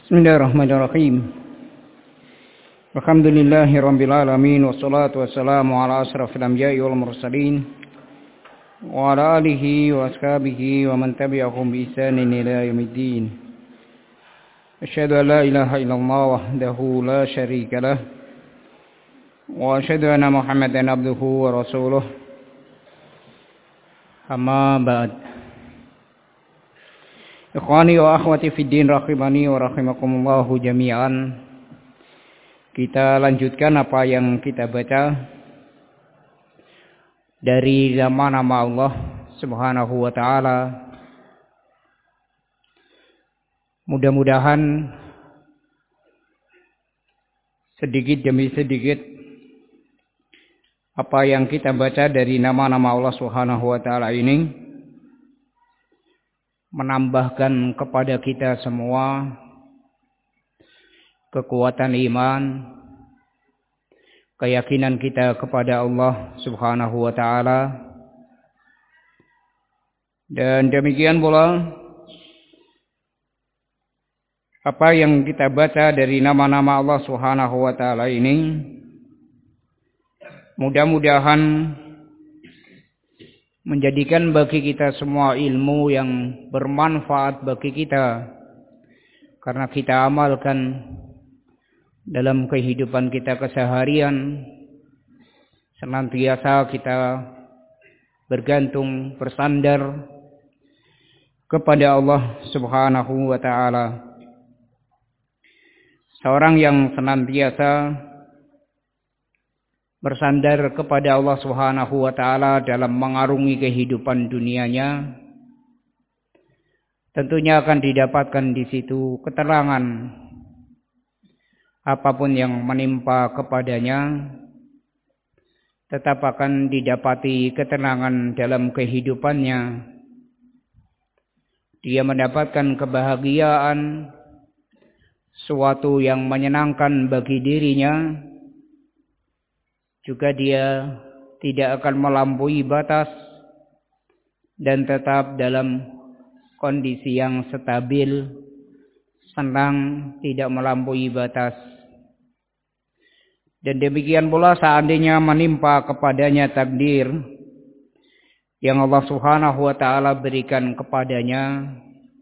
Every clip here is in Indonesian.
Bismillahirrahmanirrahim. Alhamdulillahi rabbil alamin, wassalatu wassalamu ala asrafil anbiya'i wal mursalin wa ala alihi wa ashabihi wa man tabi'ahum bi ihsanin ila yaumiddin. Asyhadu an la ilaha illallah wahdahu la syarika lah wa asyhadu anna Muhammadan abduhu wa rasuluh. Amma ba'd. Ikhwani wa akhwati fid din rahimani wa rahimakumullahu jami'an. Kita lanjutkan apa yang kita baca dari nama-nama Allah Subhanahu wa taala. Mudah-mudahan sedikit demi sedikit apa yang kita baca dari nama-nama Allah Subhanahu wa taala ini menambahkan kepada kita semua kekuatan iman, keyakinan kita kepada Allah Subhanahu wa taala. Dan demikian pula apa yang kita baca dari nama-nama Allah Subhanahu wa taala ini mudah-mudahan menjadikan bagi kita semua ilmu yang bermanfaat bagi kita, karena kita amalkan dalam kehidupan kita keseharian. Senantiasa kita bergantung, bersandar kepada Allah Subhanahu wa taala. Seorang yang senantiasa bersandar kepada Allah Subhanahu wa taala dalam mengarungi kehidupan dunianya, tentunya akan didapatkan di situ keterangan apapun yang menimpa kepadanya, tetap akan didapati ketenangan dalam kehidupannya. Dia mendapatkan kebahagiaan, suatu yang menyenangkan bagi dirinya. Juga dia tidak akan melampaui batas dan tetap dalam kondisi yang stabil, senang, tidak melampaui batas. Dan demikian pula seandainya menimpa kepadanya takdir yang Allah Subhanahu wa taala berikan kepadanya,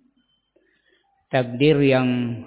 takdir yang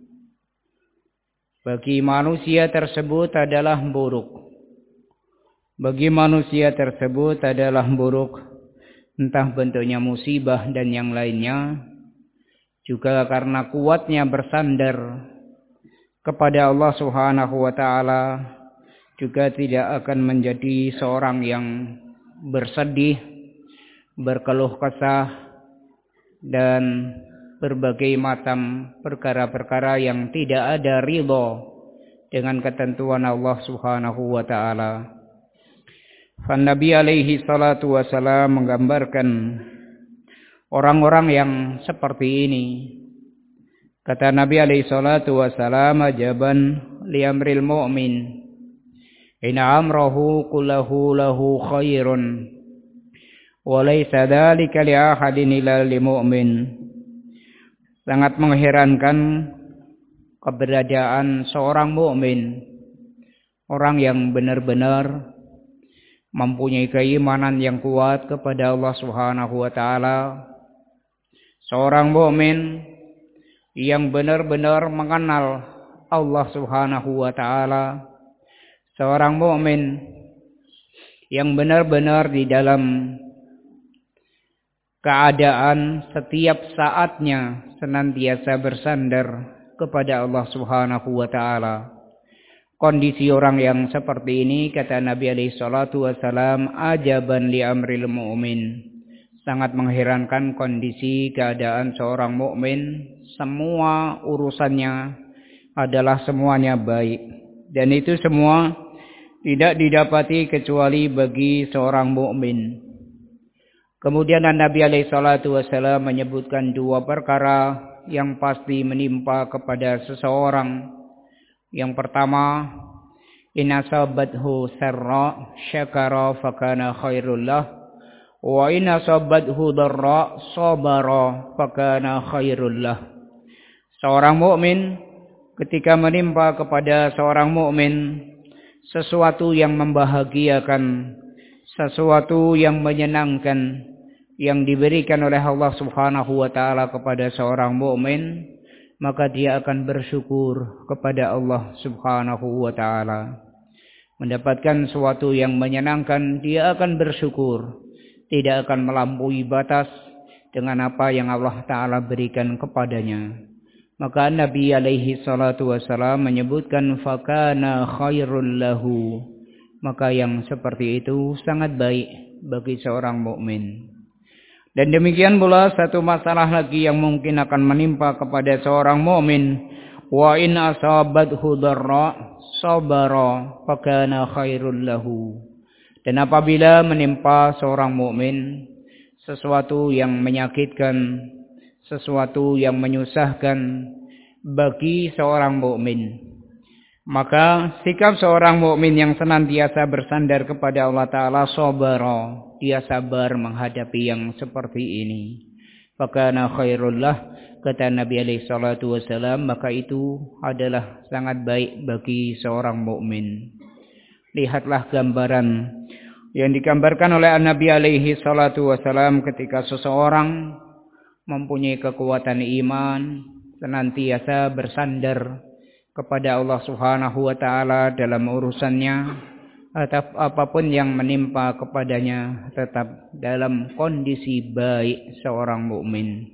bagi manusia tersebut adalah buruk. Bagi manusia tersebut adalah buruk, entah bentuknya musibah dan yang lainnya. Juga karena kuatnya bersandar kepada Allah Subhanahu wa taala, juga tidak akan menjadi seorang yang bersedih, berkeluh kesah, dan berbagai macam perkara-perkara yang tidak ada ridho dengan ketentuan Allah Subhanahu wa taala. Nabi alaihi salatu wasalam menggambarkan orang-orang yang seperti ini. Kata Nabi alaihi salatu wasalam, ajaban li amril mu'min, inna amrahu kullahu lahu khairun, wa laysa dhalika li ahadin illa lil mu'min. Sangat mengherankan keberadaan seorang mukmin, orang yang benar-benar mempunyai keimanan yang kuat kepada Allah Subhanahu wa taala. Seorang mukmin yang benar-benar mengenal Allah Subhanahu wa taala. Seorang mukmin yang benar-benar di dalam keadaan setiap saatnya senantiasa bersandar kepada Allah Subhanahu wa taala. Kondisi orang yang seperti ini, kata Nabi alaihi salatu wasalam, ajaban li amril mu'min. Sangat mengherankan kondisi keadaan seorang mukmin. Semua urusannya adalah semuanya baik. Dan itu semua tidak didapati kecuali bagi seorang mukmin. Kemudian Nabi alaihi salatu wasalam menyebutkan dua perkara yang pasti menimpa kepada seseorang. Yang pertama, in asabathu sarra syakara fakana khairul lah, wa in asabathu dharra sabara fakana khairul lah. Seorang mukmin ketika menimpa kepada seorang mukmin sesuatu yang membahagiakan, sesuatu yang menyenangkan yang diberikan oleh Allah Subhanahu wa taala kepada seorang mukmin, maka dia akan bersyukur kepada Allah Subhanahu wa taala. Mendapatkan sesuatu yang menyenangkan, dia akan bersyukur, tidak akan melampaui batas dengan apa yang Allah taala berikan kepadanya. Maka Nabi alaihi salatu wasalam menyebutkan fakana khairul lahu, maka yang seperti itu sangat baik bagi seorang mukmin. Dan demikian pula satu masalah lagi yang mungkin akan menimpa kepada seorang mukmin, wa in asabathu dharra sabara fakana khairul lahu. Dan apabila menimpa seorang mukmin sesuatu yang menyakitkan, sesuatu yang menyusahkan bagi seorang mukmin, maka sikap seorang mukmin yang senantiasa bersandar kepada Allah taala sabara, dia sabar menghadapi yang seperti ini. Fakana khairul lah, kata Nabi alaihi salatu wasalam, maka itu adalah sangat baik bagi seorang mukmin. Lihatlah gambaran yang digambarkan oleh Nabi alaihi salatu wasalam ketika seseorang mempunyai kekuatan iman, senantiasa bersandar kepada Allah Subhanahu wa taala dalam urusannya, atau apapun yang menimpa kepadanya tetap dalam kondisi baik seorang mukmin.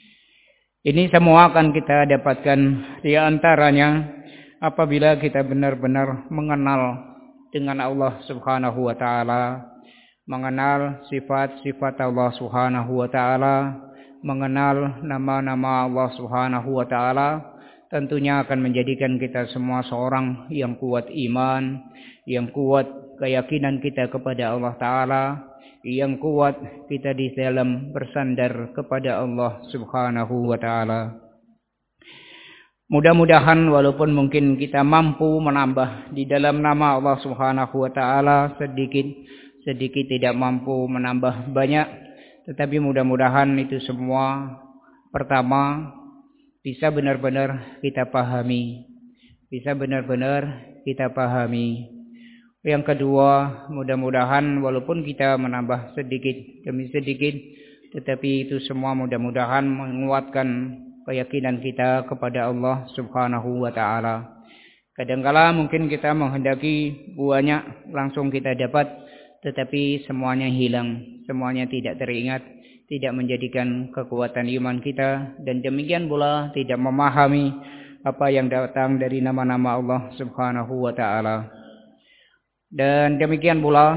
Ini semua akan kita dapatkan di antaranya apabila kita benar-benar mengenal dengan Allah Subhanahu wa taala, mengenal sifat-sifat Allah Subhanahu wa taala, mengenal nama-nama Allah Subhanahu wa taala, tentunya akan menjadikan kita semua seorang yang kuat iman, yang kuat keyakinan kita kepada Allah taala, yang kuat kita di dalam bersandar kepada Allah Subhanahu wa taala. Mudah-mudahan walaupun mungkin kita mampu menambah di dalam nama Allah Subhanahu wa taala sedikit tidak mampu menambah banyak, tetapi mudah-mudahan itu semua pertama bisa benar-benar kita pahami. Yang kedua, mudah-mudahan walaupun kita menambah sedikit demi sedikit, tetapi itu semua mudah-mudahan menguatkan keyakinan kita kepada Allah Subhanahu wa taala. Kadangkala mungkin kita menghendaki banyak langsung kita dapat, tetapi semuanya hilang, semuanya tidak teringat, tidak menjadikan kekuatan iman kita, dan demikian pula tidak memahami apa yang datang dari nama-nama Allah Subhanahu wa taala. Dan demikian pula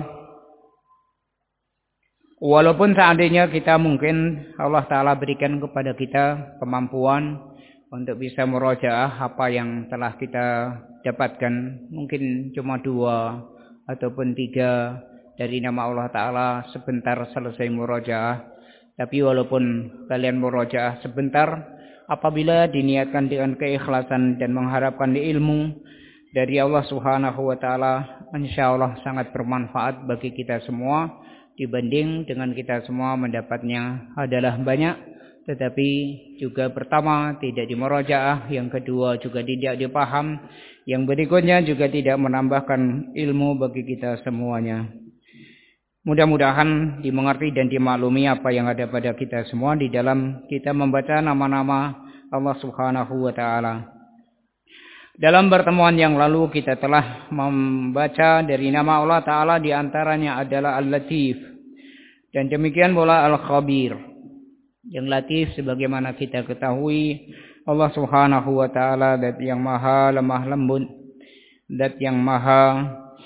walaupun seandainya kita mungkin Allah taala berikan kepada kita kemampuan untuk bisa murojaah apa yang telah kita dapatkan, mungkin cuma 2 ataupun 3 dari nama Allah taala sebentar selesai murojaah. Tapi walaupun kalian murojaah sebentar, apabila diniatkan dengan keikhlasan dan mengharapkan ilmu dari Allah Subhanahu wa taala, insyaallah sangat bermanfaat bagi kita semua, dibanding dengan kita semua mendapatnya adalah banyak tetapi juga pertama tidak dimurojaah, yang kedua juga tidak dipaham, yang berikutnya juga tidak menambahkan ilmu bagi kita semuanya. Mudah-mudahan dimengerti dan dimaklumi apa yang ada pada kita semua di dalam kita membaca nama-nama Allah Subhanahu wa taala. Dalam pertemuan yang lalu kita telah membaca dari nama Allah taala, di antaranya adalah Al-Latif, dan demikian pula Al-Khabir. Yang Latif sebagaimana kita ketahui, Allah Subhanahu wa taala zat yang maha lemah lembut, zat yang maha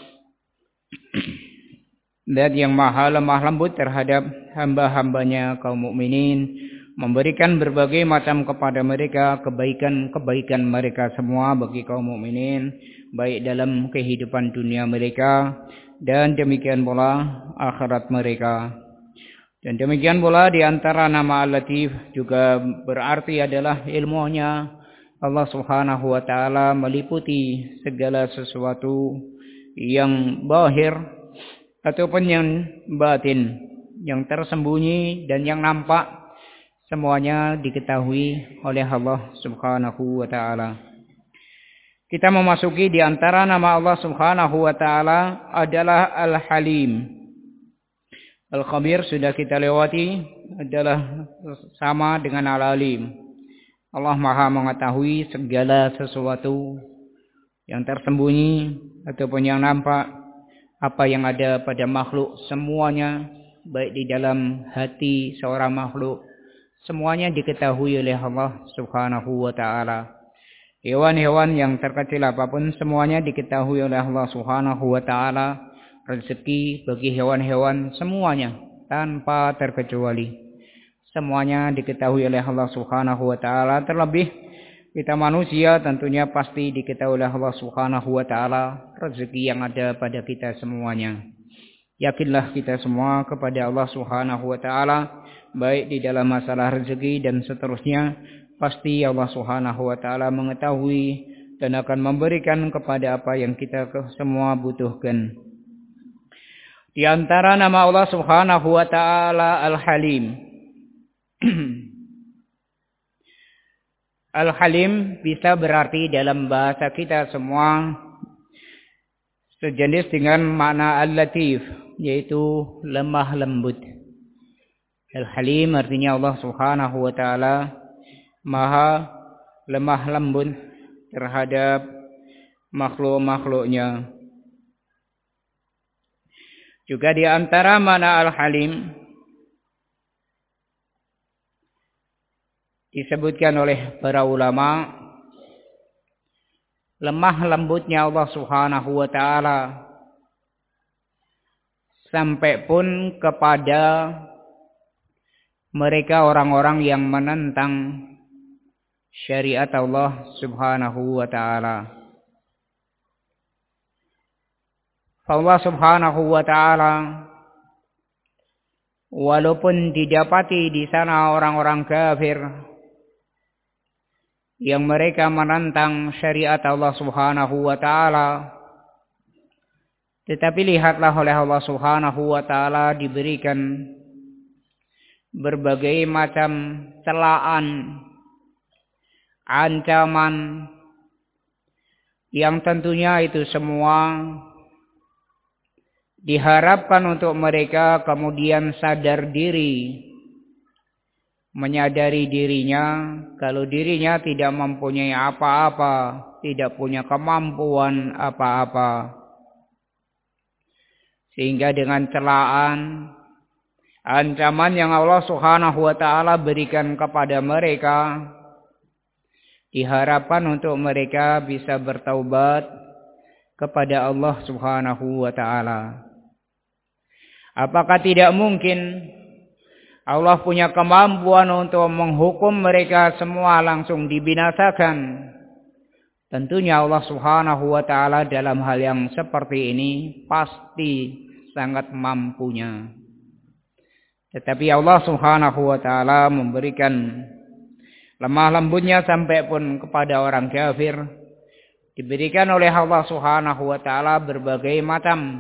lemah lembut terhadap hamba-hambanya kaum mukminin, memberikan berbagai macam kepada mereka kebaikan-kebaikan mereka semua bagi kaum mukminin, baik dalam kehidupan dunia mereka dan demikian pula akhirat mereka. Dan demikian pula di antara nama Al-Latif juga berarti adalah ilmunya. Allah Subhanahu wa taala meliputi segala sesuatu yang zahir ataupun yang batin, yang tersembunyi dan yang nampak, semuanya diketahui oleh Allah Subhanahu wa taala. Kita memasuki di antara nama Allah Subhanahu wa taala adalah Al-Halim. Al-Khabir sudah kita lewati, adalah sama dengan Al-Alim. Allah Maha mengetahui segala sesuatu yang tersembunyi ataupun yang nampak, apa yang ada pada makhluk semuanya, baik di dalam hati seorang makhluk, semuanya diketahui oleh Allah Subhanahu wa taala. Hewan-hewan yang terkecil apapun semuanya diketahui oleh Allah Subhanahu wa taala. Rezeki bagi hewan-hewan semuanya tanpa terkecuali. Semuanya diketahui oleh Allah Subhanahu wa taala. Terlebih kita manusia tentunya pasti diketahui oleh Allah Subhanahu wa taala rezeki yang ada pada kita semuanya. Yakinlah kita semua kepada Allah Subhanahu wa taala, baik di dalam masalah rezeki dan seterusnya. Pasti Allah Subhanahu wa taala mengetahui dan akan memberikan kepada apa yang kita semua butuhkan. Di antara nama Allah Subhanahu wa taala Al-Halim. Al-Halim bisa berarti dalam bahasa kita semua sejenis dengan makna Al-Latif, yaitu lemah lembut. Al-Halim artinya Allah Subhanahu wa taala Maha lemah lembut terhadap makhluk-makhluknya. Juga di antara makna Al-Halim disebutkan oleh para ulama, lemah lembutnya Allah Subhanahu wa taala sampai pun kepada mereka orang-orang yang menentang syariat Allah Subhanahu wa taala. Allah Subhanahu wa taala walaupun didapati di sana orang-orang kafir yang mereka menentang syariat Allah Subhanahu wa taala, tetapi lihatlah oleh Allah Subhanahu wa taala diberikan berbagai macam celaan, ancaman yang tentunya itu semua diharapkan untuk mereka kemudian sadar diri, menyadari dirinya kalau dirinya tidak mempunyai apa-apa, tidak punya kemampuan apa-apa. Sehingga dengan celaan, ancaman yang Allah Subhanahu wa taala berikan kepada mereka, diharapkan untuk mereka bisa bertaubat kepada Allah Subhanahu wa taala. Apakah tidak mungkin Allah punya kemampuan untuk menghukum mereka semua langsung dibinasakan? Tentunya Allah Subhanahu wa taala dalam hal yang seperti ini pasti sangat mampunya. Tetapi Allah Subhanahu wa taala memberikan lemah lembutnya sampai pun kepada orang kafir. Diberikan oleh Allah Subhanahu wa taala berbagai macam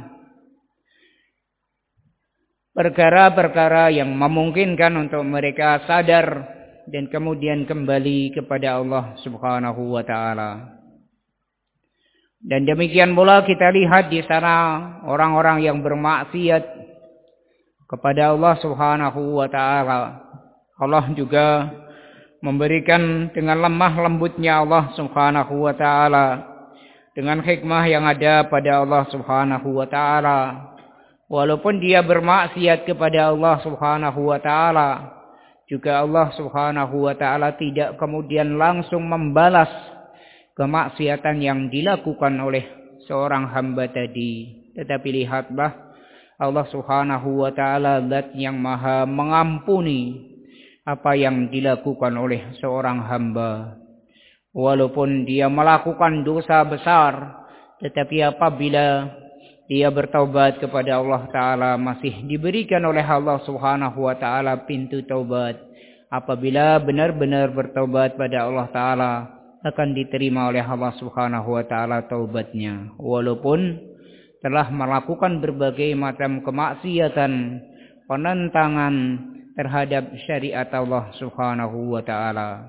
perkara-perkara yang memungkinkan untuk mereka sadar dan kemudian kembali kepada Allah Subhanahu wa taala. Dan demikian pula kita lihat di sana orang-orang yang bermaksiat kepada Allah Subhanahu wa taala. Allah juga memberikan dengan lemah lembutnya Allah Subhanahu wa taala, dengan hikmah yang ada pada Allah Subhanahu wa taala. Walaupun dia bermaksiat kepada Allah Subhanahu wa taala, juga Allah Subhanahu wa taala tidak kemudian langsung membalas kemaksiatan yang dilakukan oleh seorang hamba tadi. Tetapi lihatlah, Allah Subhanahu wa taala zat yang maha mengampuni apa yang dilakukan oleh seorang hamba. Walaupun dia melakukan dosa besar, tetapi apabila dia bertaubat kepada Allah Ta'ala, masih diberikan oleh Allah Subhanahu wa Ta'ala pintu taubat. Apabila benar-benar bertaubat pada Allah Ta'ala, akan diterima oleh Allah Subhanahu wa Ta'ala taubatnya. Walaupun telah melakukan berbagai macam kemaksiatan, penentangan terhadap syariat Allah Subhanahu wa taala.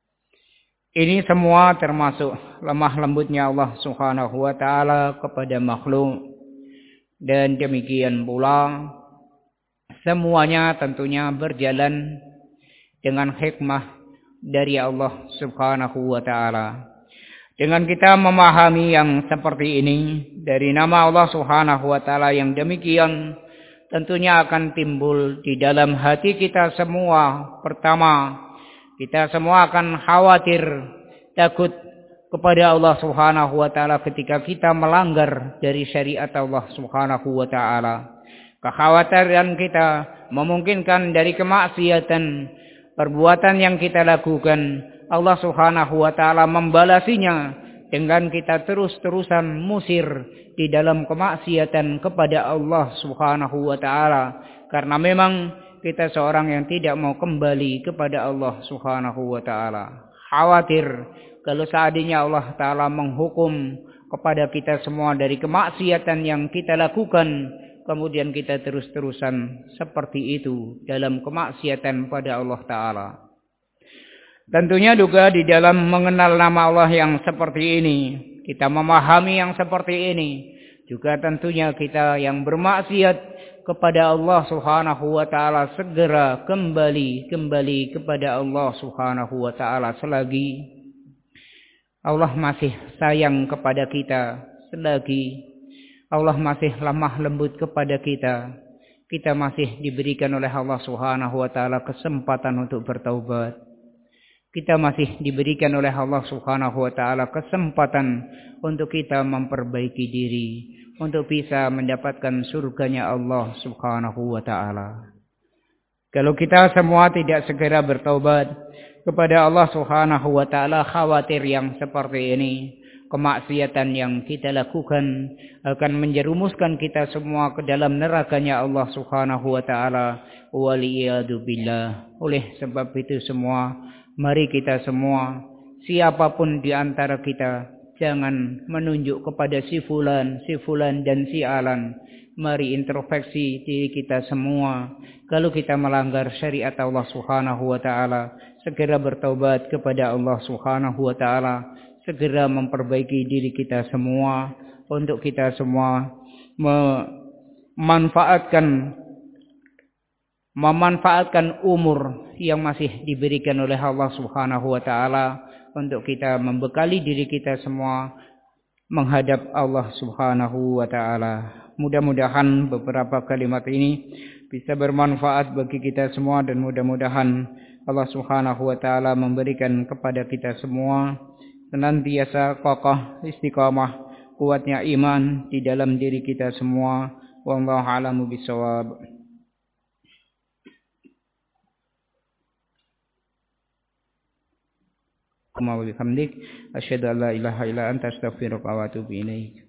Ini semua termasuk lemah lembutnya Allah Subhanahu wa taala kepada makhluk, dan demikian pula semuanya tentunya berjalan dengan hikmah dari Allah Subhanahu wa taala. Dengan kita memahami yang seperti ini dari nama Allah Subhanahu wa taala yang demikian, tentunya akan timbul di dalam hati kita semua. Pertama, kita semua akan khawatir, takut kepada Allah Subhanahu wa taala ketika kita melanggar dari syariat Allah Subhanahu wa taala. Kekhawatiran kita memungkinkan dari kemaksiatan perbuatan yang kita lakukan, Allah Subhanahu wa taala membalasinya dengan kita terus-terusan musir di dalam kemaksiatan kepada Allah Subhanahu wa taala, karena memang kita seorang yang tidak mau kembali kepada Allah Subhanahu wa taala. Khawatir kalau seandainya Allah taala menghukum kepada kita semua dari kemaksiatan yang kita lakukan, kemudian kita terus-terusan seperti itu dalam kemaksiatan pada Allah taala. Tentunya juga di dalam mengenal nama Allah yang seperti ini, kita memahami yang seperti ini, juga tentunya kita yang bermaksiat kepada Allah Subhanahu wa taala segera kembali kepada Allah Subhanahu wa taala selagi Allah masih sayang kepada kita, selagi Allah masih lemah lembut kepada kita, kita masih diberikan oleh Allah Subhanahu wa taala kesempatan untuk bertaubat. Kita masih diberikan oleh Allah Subhanahu wa taala kesempatan untuk kita memperbaiki diri, untuk bisa mendapatkan surganya Allah Subhanahu wa taala. Kalau kita semua tidak segera bertaubat kepada Allah Subhanahu wa taala, khawatir yang seperti ini, kemaksiatan yang kita lakukan akan menjerumuskan kita semua ke dalam nerakanya Allah Subhanahu wa taala. Waliyadu billah. Oleh sebab itu semua, mari kita semua, siapapun di antara kita, jangan menunjuk kepada si fulan dan si alan. Mari introspeksi diri kita semua. Kalau kita melanggar syariat Allah Subhanahu wa taala, segera bertaubat kepada Allah Subhanahu wa taala, segera memperbaiki diri kita semua untuk kita semua memanfaatkan umur yang masih diberikan oleh Allah Subhanahu wa taala untuk kita membekali diri kita semua menghadap Allah Subhanahu wa taala. Mudah-mudahan beberapa kalimat ini bisa bermanfaat bagi kita semua, dan mudah-mudahan Allah Subhanahu wa taala memberikan kepada kita semua senantiasa kokoh, istiqamah, kuatnya iman di dalam diri kita semua. Wallahu a'lamu bishawab. Wa bihamdik asyhadu an la ilaha illa anta astaghfiruka wa atubu ilaik.